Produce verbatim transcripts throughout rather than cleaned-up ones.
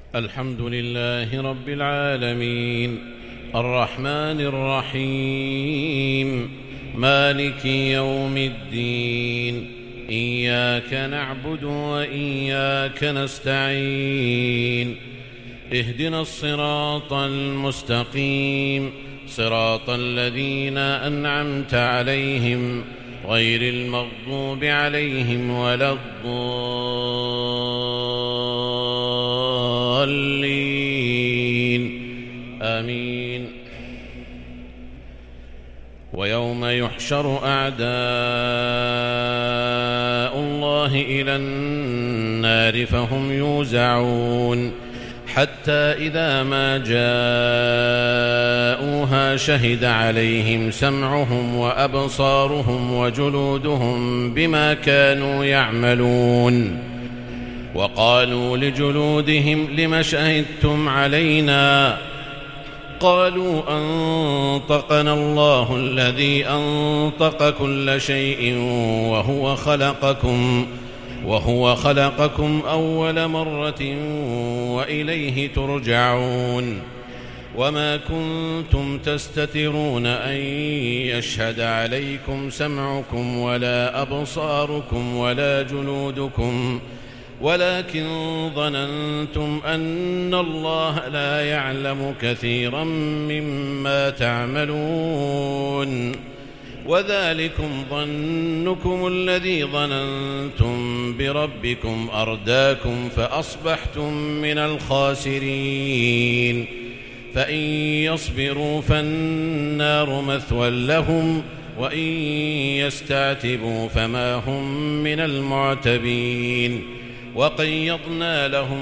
الحمد لله رب العالمين الرحمن الرحيم مالك يوم الدين إياك نعبد وإياك نستعين اهدنا الصراط المستقيم صراط الذين أنعمت عليهم غير المغضوب عليهم ولا الضالين آمين. ويوم يحشر أعداء الله إلى النار فهم يوزعون حتى إذا ما جاءوها شهد عليهم سمعهم وأبصارهم وجلودهم بما كانوا يعملون وقالوا لجلودهم لم شهدتم علينا قالوا أنطقنا الله الذي أنطق كل شيء وهو خلقكم وهو خلقكم أول مرة وإليه ترجعون وما كنتم تستترون أن يشهد عليكم سمعكم ولا أبصاركم ولا جلودكم ولكن ظننتم أن الله لا يعلم كثيرا مما تعملون وذلكم ظنكم الذي ظننتم بربكم أرداكم فأصبحتم من الخاسرين فإن يصبروا فالنار مثوى لهم وإن يستعتبوا فما هم من المعتبين وقيضنا لهم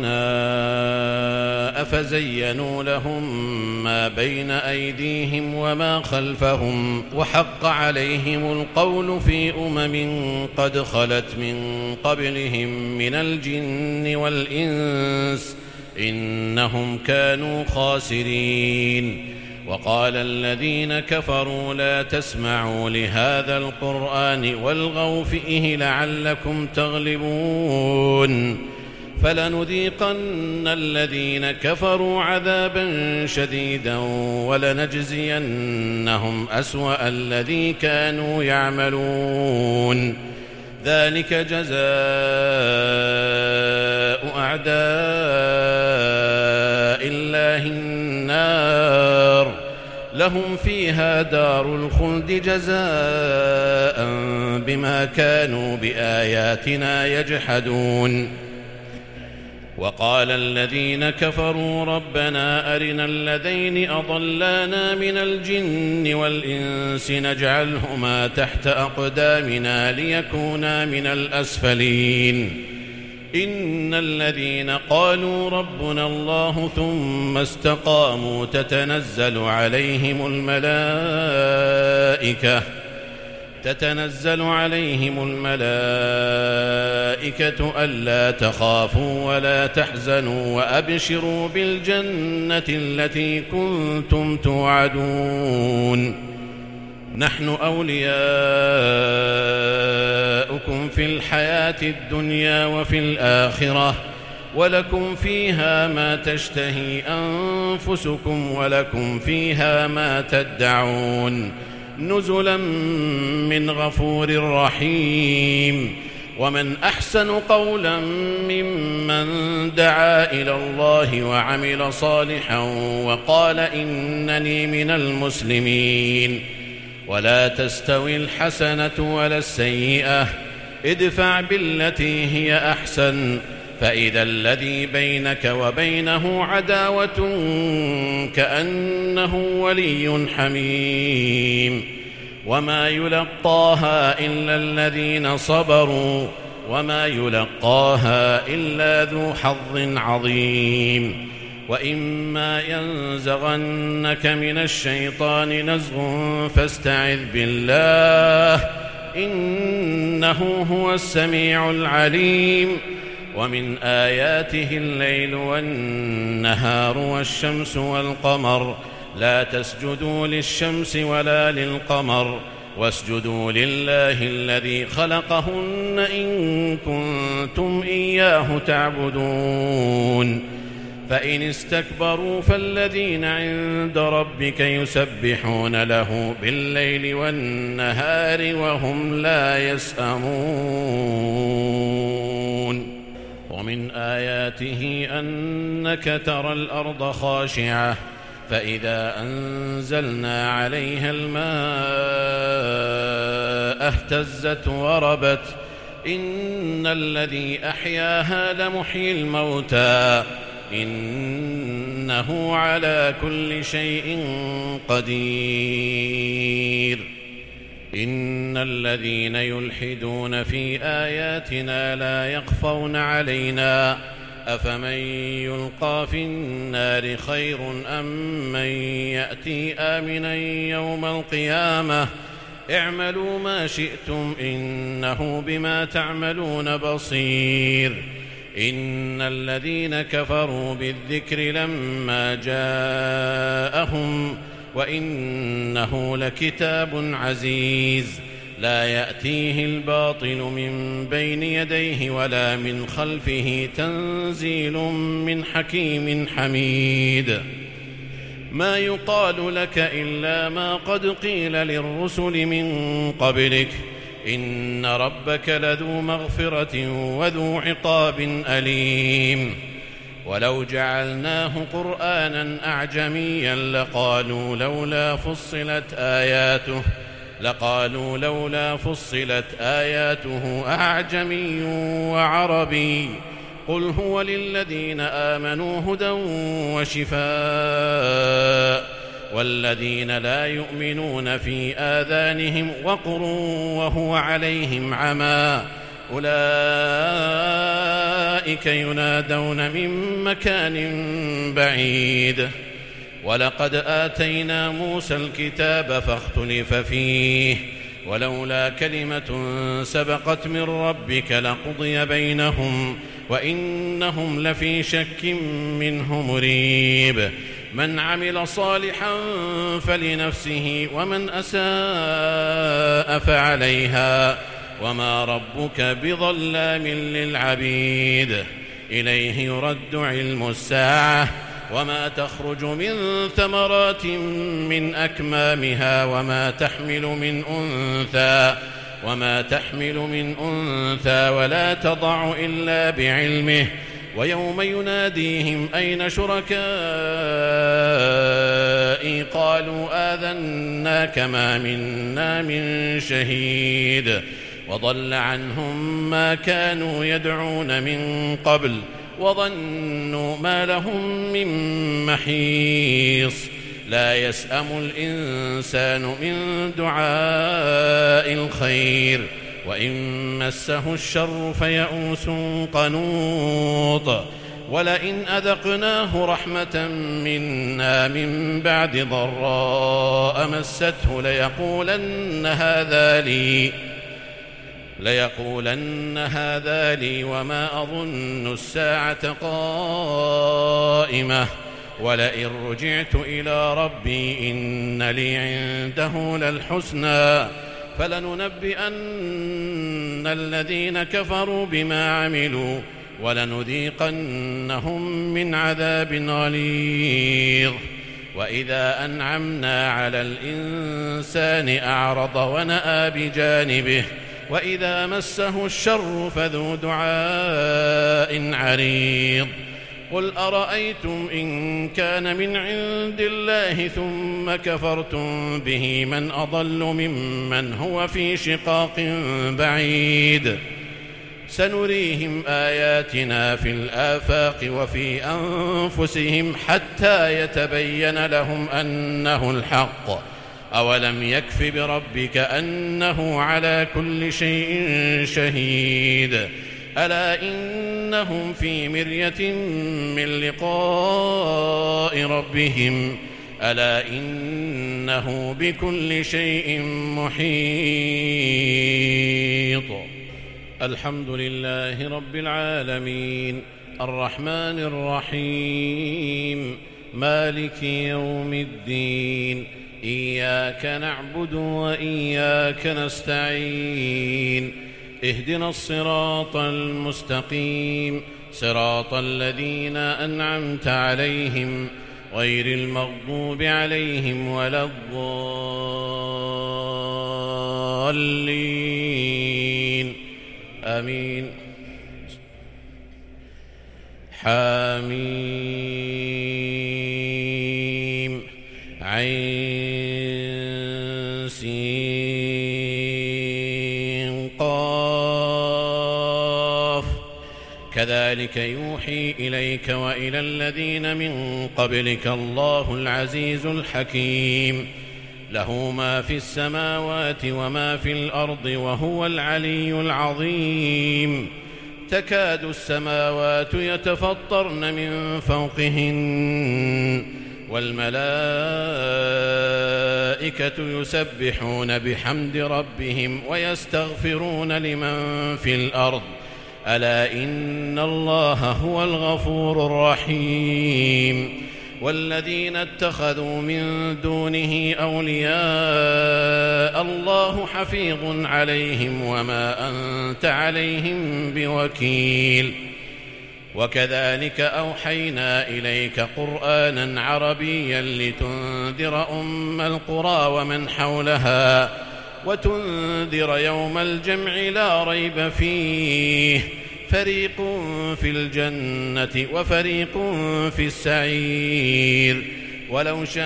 قرناء فزينوا لهم ما بين أيديهم وما خلفهم وحق عليهم القول في أمم قد خلت من قبلهم من الجن والإنس إنهم كانوا خاسرين. وقال الذين كفروا لا تسمعوا لهذا القرآن والغوا فيه لعلكم تغلبون فلنذيقن الذين كفروا عذابا شديدا ولنجزينهم أسوأ الذي كانوا يعملون ذلك جزاء أعداء الله النار لهم فيها دار الخلد جزاء بما كانوا بآياتنا يجحدون. وقال الذين كفروا ربنا أرنا الذين أضلانا من الجن والإنس نجعلهما تحت أقدامنا ليكونا من الأسفلين إن الذين قالوا ربنا الله ثم استقاموا تتنزل عليهم الملائكة تتنزل عليهم الملائكة ألا تخافوا ولا تحزنوا وأبشروا بالجنة التي كنتم توعدون نحن أولياؤكم في الحياة الدنيا وفي الآخرة ولكم فيها ما تشتهي أنفسكم ولكم فيها ما تدعون نزلا من غفور رحيم. ومن أحسن قولا ممن دعا إلى الله وعمل صالحا وقال إنني من المسلمين. ولا تستوي الحسنة ولا السيئة ادفع بالتي هي أحسن فإذا الذي بينك وبينه عداوة كأنه ولي حميم وما يلقاها إلا الذين صبروا وما يلقاها إلا ذو حظ عظيم. وإما ينزغنك من الشيطان نزغ فاستعذ بالله إنه هو السميع العليم. ومن آياته الليل والنهار والشمس والقمر لا تسجدوا للشمس ولا للقمر واسجدوا لله الذي خلقهن إن كنتم إياه تعبدون فإن استكبروا فالذين عند ربك يسبحون له بالليل والنهار وهم لا يسأمون. ومن آياته أنك ترى الأرض خاشعة فإذا أنزلنا عليها الماء اهتزت وربت إن الذي أحياها لمحيي الموتى إنه على كل شيء قدير. إن الذين يلحدون في آياتنا لا يخفون علينا أفمن يلقى في النار خير أم من يأتي آمنا يوم القيامة اعملوا ما شئتم إنه بما تعملون بصير. إن الذين كفروا بالذكر لما جاءهم وإنه لكتاب عزيز لا يأتيه الباطل من بين يديه ولا من خلفه تنزيل من حكيم حميد. ما يقال لك إلا ما قد قيل للرسل من قبلك إن ربك لذو مغفرة وذو عقاب أليم. ولو جعلناه قرآنا أعجميا لقالوا لولا فصلت آياته لقالوا لولا فصلت آياته أعجمي وعربي قل هو للذين آمنوا هدى وشفاء والذين لا يؤمنون في آذانهم وقر وهو عليهم عمى أولئك ينادون من مكان بعيد. ولقد آتينا موسى الكتاب فاختلف فيه ولولا كلمة سبقت من ربك لقضي بينهم وإنهم لفي شك منه مريب. من عمل صالحا فلنفسه ومن أساء فعليها وما ربك بظلام للعبيد. إليه يرد علم الساعة وما تخرج من ثمرات من أكمامها وما تحمل من أنثى وما تحمل من أنثى ولا تضع إلا بعلمه ويوم يناديهم أين شركائي قالوا آذناك ما منا من شهيد وضل عنهم ما كانوا يدعون من قبل وظنوا ما لهم من محيص. لا يسأم الإنسان من دعاء الخير وإن مسه الشر فيئوس قنوط. ولئن أذقناه رحمة منا من بعد ضراء مسته ليقولن هذا لي ليقولن هذا لي وما أظن الساعة قائمة ولئن رجعت إلى ربي إن لي عنده للحسنى فلننبئن الذين كفروا بما عملوا ولنذيقنهم من عذاب غليظ. وإذا أنعمنا على الإنسان أعرض ونأى بجانبه وإذا مسه الشر فذو دعاء عريض. قل أرأيتم إن كان من عند الله ثم كفرتم به من أضل ممن هو في شقاق بعيد. سنريهم آياتنا في الآفاق وفي أنفسهم حتى يتبين لهم أنه الحق. أولم يكف بربك أنه على كل شيء شهيد. ألا إنهم في مرية من لقاء ربهم ألا إنه بكل شيء محيط. الحمد لله رب العالمين الرحمن الرحيم مالك يوم الدين إياك نعبد وإياك نستعين اهدنا الصراط المستقيم صراط الذين أنعمت عليهم غير المغضوب عليهم ولا الضالين آمين. حاميم عين سين قاف كذلك يوحي إليك وإلى الذين من قبلك الله العزيز الحكيم له ما في السماوات وما في الأرض وهو العلي العظيم. تكاد السماوات يتفطرن من فوقهن والملائكة يسبحون بحمد ربهم ويستغفرون لمن في الأرض ألا إن الله هو الغفور الرحيم. والذين اتخذوا من دونه أولياء الله حفيظ عليهم وما أنت عليهم بوكيل. وكذلك أوحينا إليك قرآنا عربيا لتنذر أم القرى ومن حولها وتنذر يوم الجمع لا ريب فيه فريق في الجنة وفريق في السعير. ولو شاء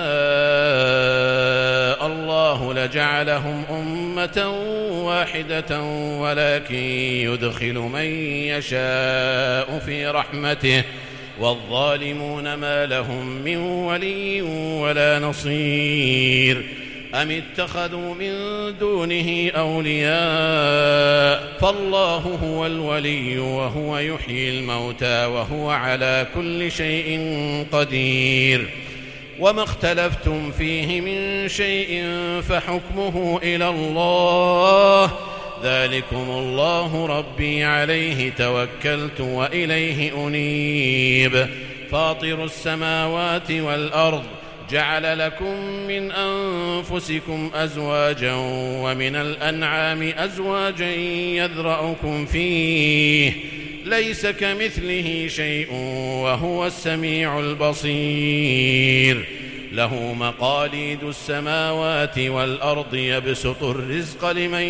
الله لجعلهم أمة واحدة ولكن يدخل من يشاء في رحمته والظالمون ما لهم من ولي ولا نصير. أم اتخذوا من دونه أولياء فالله هو الولي وهو يحيي الموتى وهو على كل شيء قدير. وما اختلفتم فيه من شيء فحكمه إلى الله ذلكم الله ربي عليه توكلت وإليه أنيب. فاطر السماوات والأرض جعل لكم من أنفسكم أزواجا ومن الأنعام أزواجا يذرأكم فيه ليس كمثله شيء وهو السميع البصير. له مقاليد السماوات والأرض يبسط الرزق لمن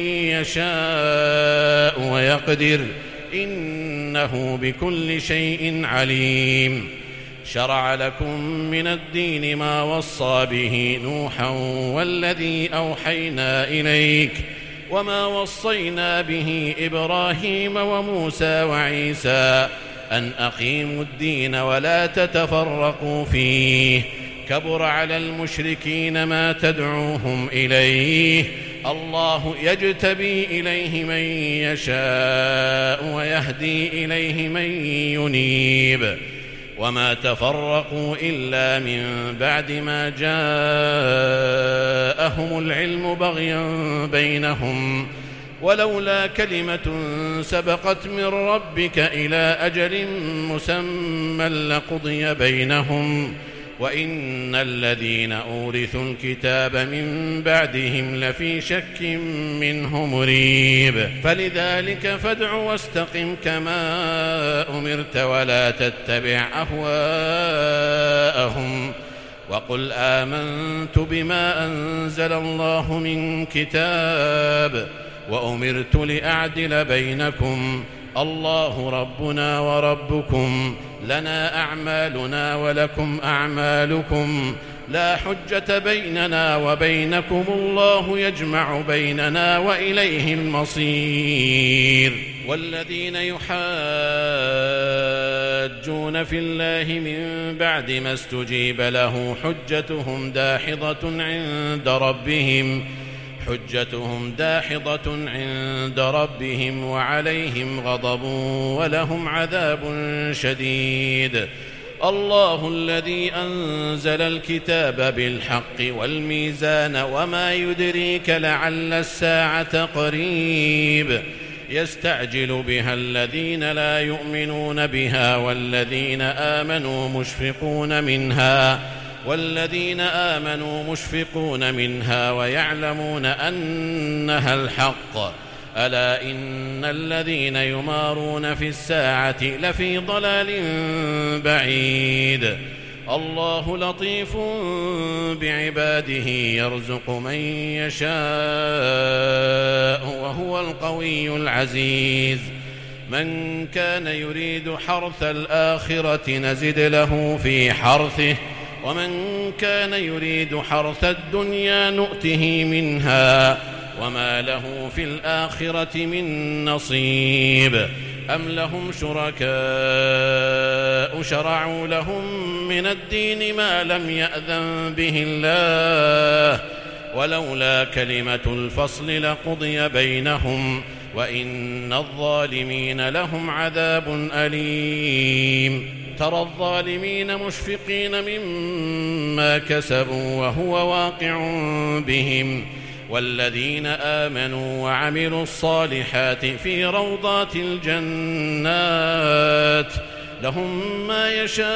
يشاء ويقدر إنه بكل شيء عليم. شرع لكم من الدين ما وصى به نوحا والذي أوحينا إليك وما وصينا به إبراهيم وموسى وعيسى أن أقيموا الدين ولا تتفرقوا فيه كبر على المشركين ما تدعوهم إليه الله يجتبي إليه من يشاء ويهدي إليه من ينيب. وما تفرقوا إلا من بعد ما جاءهم العلم بغيا بينهم ولولا كلمة سبقت من ربك إلى أجل مسمى لقضي بينهم وإن الذين أورثوا الكتاب من بعدهم لفي شك منه مريب. فلذلك فادع واستقم كما أمرت ولا تتبع أهواءهم وقل آمنت بما أنزل الله من كتاب وأمرت لأعدل بينكم الله ربنا وربكم لنا أعمالنا ولكم أعمالكم لا حجة بيننا وبينكم الله يجمع بيننا وإليه المصير. والذين يحاجون في الله من بعد ما استجيب له حجتهم داحضة عند ربهم حجتهم داحضة عند ربهم وعليهم غضب ولهم عذاب شديد. الله الذي أنزل الكتاب بالحق والميزان وما يدريك لعل الساعة قريب يستعجل بها الذين لا يؤمنون بها والذين آمنوا مشفقون منها والذين آمنوا مشفقون منها ويعلمون أنها الحق ألا إن الذين يمارون في الساعة لفي ضلال بعيد الله لطيف بعباده يرزق من يشاء وهو القوي العزيز من كان يريد حرث الآخرة نزد له في حرثه ومن كان يريد حرث الدنيا نؤته منها وما له في الآخرة من نصيب أم لهم شركاء شرعوا لهم من الدين ما لم يأذن به الله ولولا كلمة الفصل لقضي بينهم وإن الظالمين لهم عذاب أليم ترى الظالمين مشفقين مما كسبوا وهو واقع بهم والذين آمنوا وعملوا الصالحات في روضات الجنات لهم ما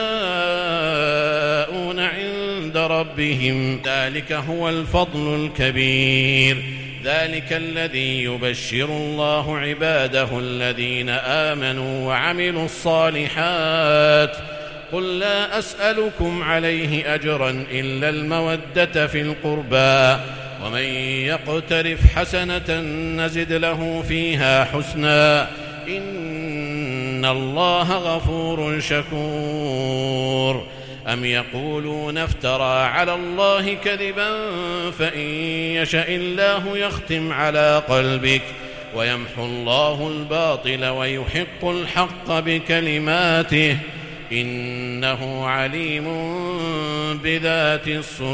يشاءون عند ربهم ذلك هو الفضل الكبير ذلك الذي يبشر الله عباده الذين آمنوا وعملوا الصالحات قل لا أسألكم عليه أجرا إلا المودة في القربى ومن يقترف حسنة نزد له فيها حسنا إن الله غفور شكور أم يقولون افترى على الله كذبا فإن يشأ الله يختم على قلبك ويمحو الله الباطل ويحق الحق بكلماته إنه عليم بذات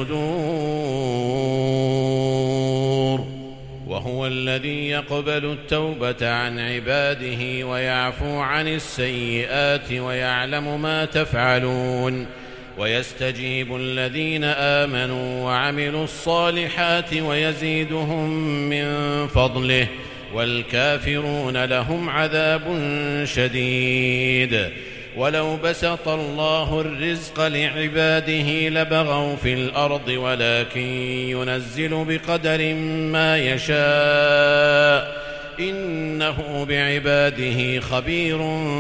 الصدور وهو الذي يقبل التوبة عن عباده ويعفو عن السيئات ويعلم ما تفعلون ويستجيب الذين آمنوا وعملوا الصالحات ويزيدهم من فضله والكافرون لهم عذاب شديد ولو بسط الله الرزق لعباده لبغوا في الأرض ولكن ينزل بقدر ما يشاء إنه بعباده خبير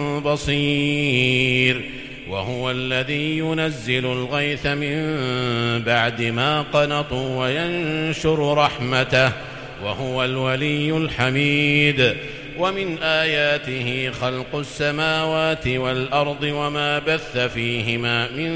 بصير وهو الذي ينزل الغيث من بعد ما قنطوا وينشر رحمته وهو الولي الحميد ومن آياته خلق السماوات والأرض وما بث فيهما من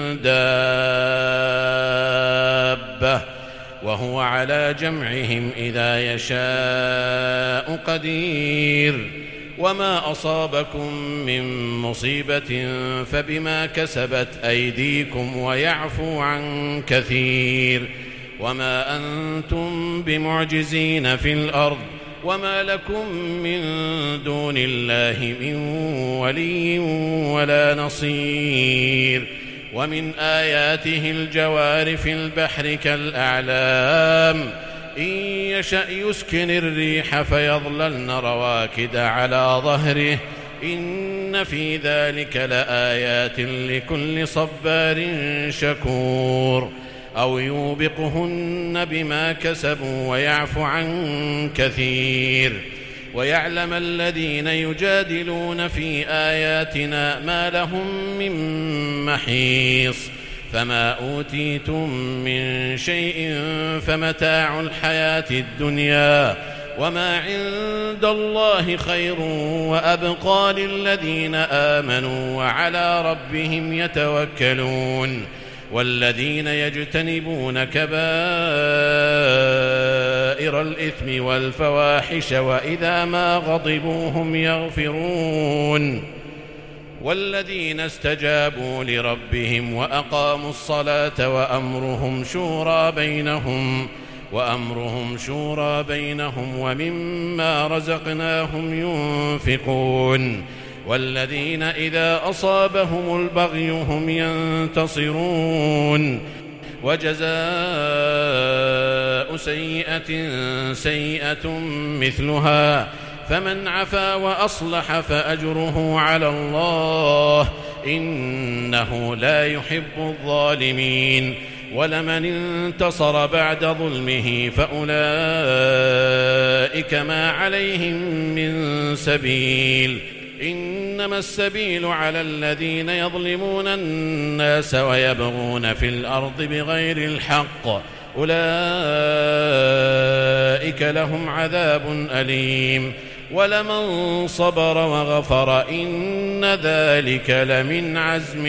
دابة وهو على جمعهم إذا يشاء قدير وما أصابكم من مصيبة فبما كسبت أيديكم ويعفو عن كثير وما أنتم بمعجزين في الأرض وما لكم من دون الله من ولي ولا نصير ومن آياته الجوار في البحر كالأعلام إن يشأ يسكن الريح فيظللن رواكد على ظهره إن في ذلك لآيات لكل صبار شكور أو يوبقهن بما كسبوا ويعفو عن كثير ويعلم الذين يجادلون في آياتنا ما لهم من محيص فما أوتيتم من شيء فمتاع الحياة الدنيا وما عند الله خير وأبقى للذين آمنوا وعلى ربهم يتوكلون والذين يجتنبون كبائر الإثم والفواحش وإذا ما غضبوا هم يغفرون والذين استجابوا لربهم وأقاموا الصلاة وأمرهم شورى بينهم وأمرهم شورى بينهم ومما رزقناهم ينفقون والذين إذا أصابهم البغي هم ينتصرون وجزاء سيئة سيئة مثلها فمن عفا وأصلح فأجره على الله إنه لا يحب الظالمين ولمن انتصر بعد ظلمه فأولئك ما عليهم من سبيل إنما السبيل على الذين يظلمون الناس ويبغون في الأرض بغير الحق أولئك لهم عذاب أليم ولمن صبر وغفر إن ذلك لمن عزم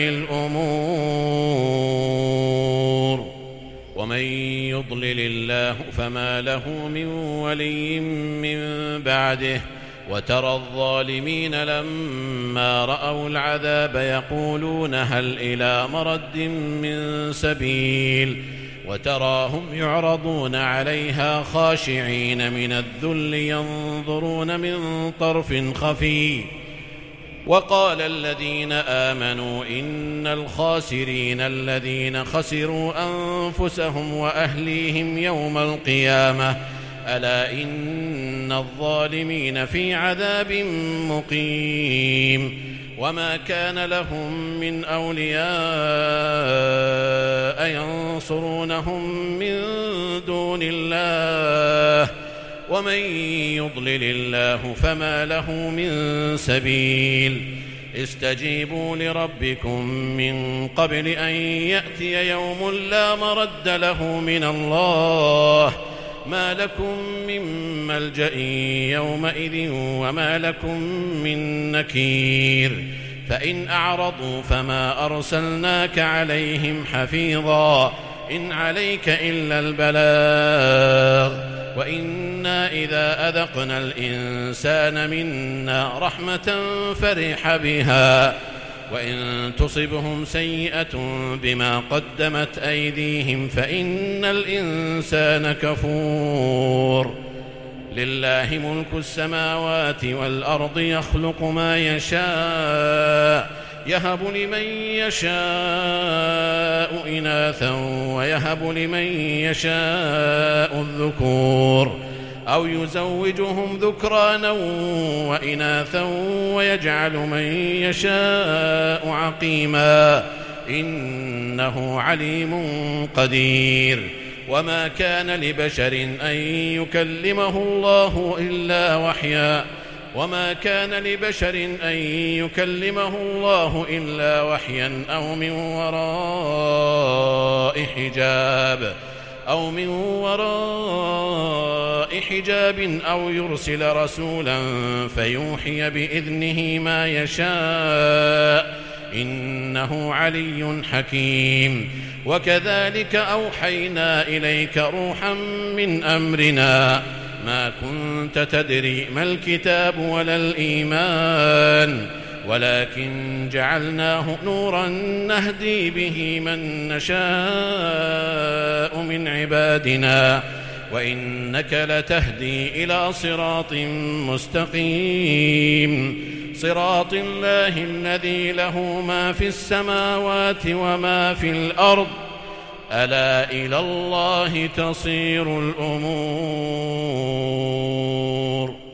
الأمور ومن يضلل الله فما له من ولي من بعده وترى الظالمين لما رأوا العذاب يقولون هل إلى مرد من سبيل وتراهم يعرضون عليها خاشعين من الذل ينظرون من طرف خفي وقال الذين آمنوا إن الخاسرين الذين خسروا أنفسهم وأهليهم يوم القيامة ألا إن الظالمين في عذاب مقيم وما كان لهم من أولياء ينصرونهم من دون الله ومن يضلل الله فما له من سبيل استجيبوا لربكم من قبل أن يأتي يوم لا مرد له من الله ما لكم من ملجأ يومئذ وما لكم من نكير فإن أعرضوا فما أرسلناك عليهم حفيظا إن عليك إلا البلاغ وإنا إذا أذقنا الإنسان منا رحمة فرح بها وإن تصبهم سيئة بما قدمت أيديهم فإن الإنسان كفور لله ملك السماوات والأرض يخلق ما يشاء يهب لمن يشاء إناثا ويهب لمن يشاء الذكور أو يزوجهم ذكرانا وإناثا ويجعل من يشاء عقيما إنه عليم قدير وما كان لبشر أن يكلمه الله إلا وحيا وما كان لبشر أن يكلمه الله إلا وحيا أو من وراء حجاب أو من وراء حجاب أو يرسل رسولا فيوحي بإذنه ما يشاء إنه علي حكيم وكذلك أوحينا إليك روحا من أمرنا ما كنت تدري ما الكتاب ولا الإيمان ولكن جعلناه نورا نهدي به من نشاء من عبادنا وإنك لتهدي إلى صراط مستقيم صراط الله الذي له ما في السماوات وما في الأرض ألا إلى الله تصير الأمور